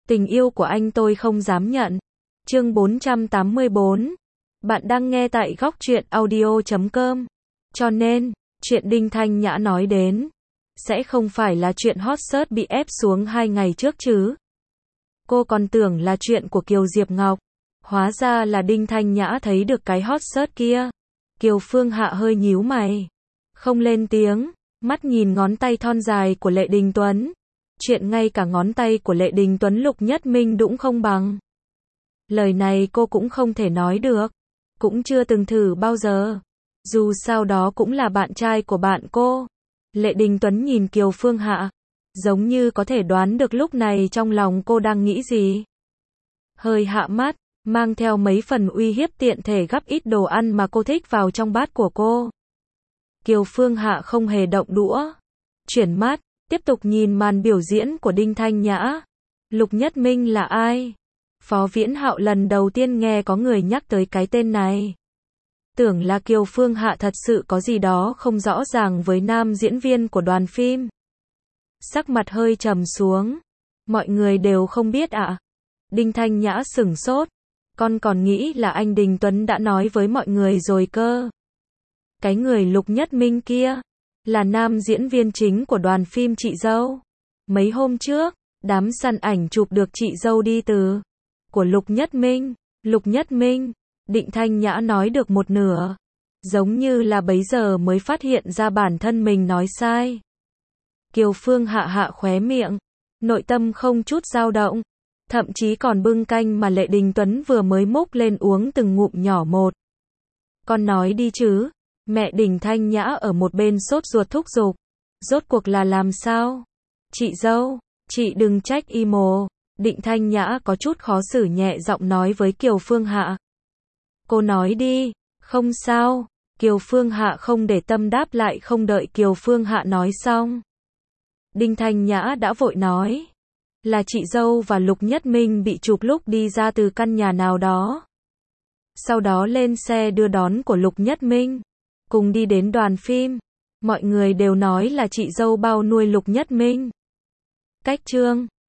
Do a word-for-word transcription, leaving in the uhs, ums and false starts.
Tình yêu của anh tôi không dám nhận. Chương bốn trăm tám mươi bốn. Bạn đang nghe tại góc truyện audio chấm com. Cho nên, chuyện Đinh Thanh Nhã nói đến sẽ không phải là chuyện hot search bị ép xuống hai ngày trước chứ. Cô còn tưởng là chuyện của Kiều Diệp Ngọc. Hóa ra là Đinh Thanh Nhã thấy được cái hot search kia. Kiều Phương Hạ hơi nhíu mày, không lên tiếng, mắt nhìn ngón tay thon dài của Lệ Đình Tuấn. Chuyện ngay cả ngón tay của Lệ Đình Tuấn Lục Nhất Minh đũng không bằng. Lời này cô cũng không thể nói được, cũng chưa từng thử bao giờ. Dù sao đó cũng là bạn trai của bạn cô. Lệ Đình Tuấn nhìn Kiều Phương Hạ, giống như có thể đoán được lúc này trong lòng cô đang nghĩ gì. Hơi hạ mắt, mang theo mấy phần uy hiếp tiện thể gắp ít đồ ăn mà cô thích vào trong bát của cô. Kiều Phương Hạ không hề động đũa, chuyển mắt, tiếp tục nhìn màn biểu diễn của Đinh Thanh Nhã. Lục Nhất Minh là ai? Phó Viễn Hạo lần đầu tiên nghe có người nhắc tới cái tên này. Tưởng là Kiều Phương Hạ thật sự có gì đó không rõ ràng với nam diễn viên của đoàn phim. Sắc mặt hơi trầm xuống. Mọi người đều không biết ạ. À? Đinh Thanh Nhã sửng sốt. Con còn nghĩ là anh Đình Tuấn đã nói với mọi người rồi cơ. Cái người Lục Nhất Minh kia là nam diễn viên chính của đoàn phim Chị Dâu. Mấy hôm trước, đám săn ảnh chụp được Chị Dâu đi từ của Lục Nhất Minh. Lục Nhất Minh, Đinh Thanh Nhã nói được một nửa, giống như là bấy giờ mới phát hiện ra bản thân mình nói sai. Kiều Phương Hạ hạ khóe miệng, nội tâm không chút dao động, thậm chí còn bưng canh mà Lệ Đình Tuấn vừa mới múc lên uống từng ngụm nhỏ một. Con nói đi chứ. Mẹ Đinh Thanh Nhã ở một bên sốt ruột thúc giục. Rốt cuộc là làm sao? Chị dâu, chị đừng trách imo. Đinh Thanh Nhã có chút khó xử nhẹ giọng nói với Kiều Phương Hạ. Cô nói đi. Không sao. Kiều Phương Hạ không để tâm đáp lại, không đợi Kiều Phương Hạ nói xong. Đinh Thanh Nhã đã vội nói. Là chị dâu và Lục Nhất Minh bị chụp lúc đi ra từ căn nhà nào đó. Sau đó lên xe đưa đón của Lục Nhất Minh, cùng đi đến đoàn phim. Mọi người đều nói là chị dâu bao nuôi Lục Nhất Minh. Cách chương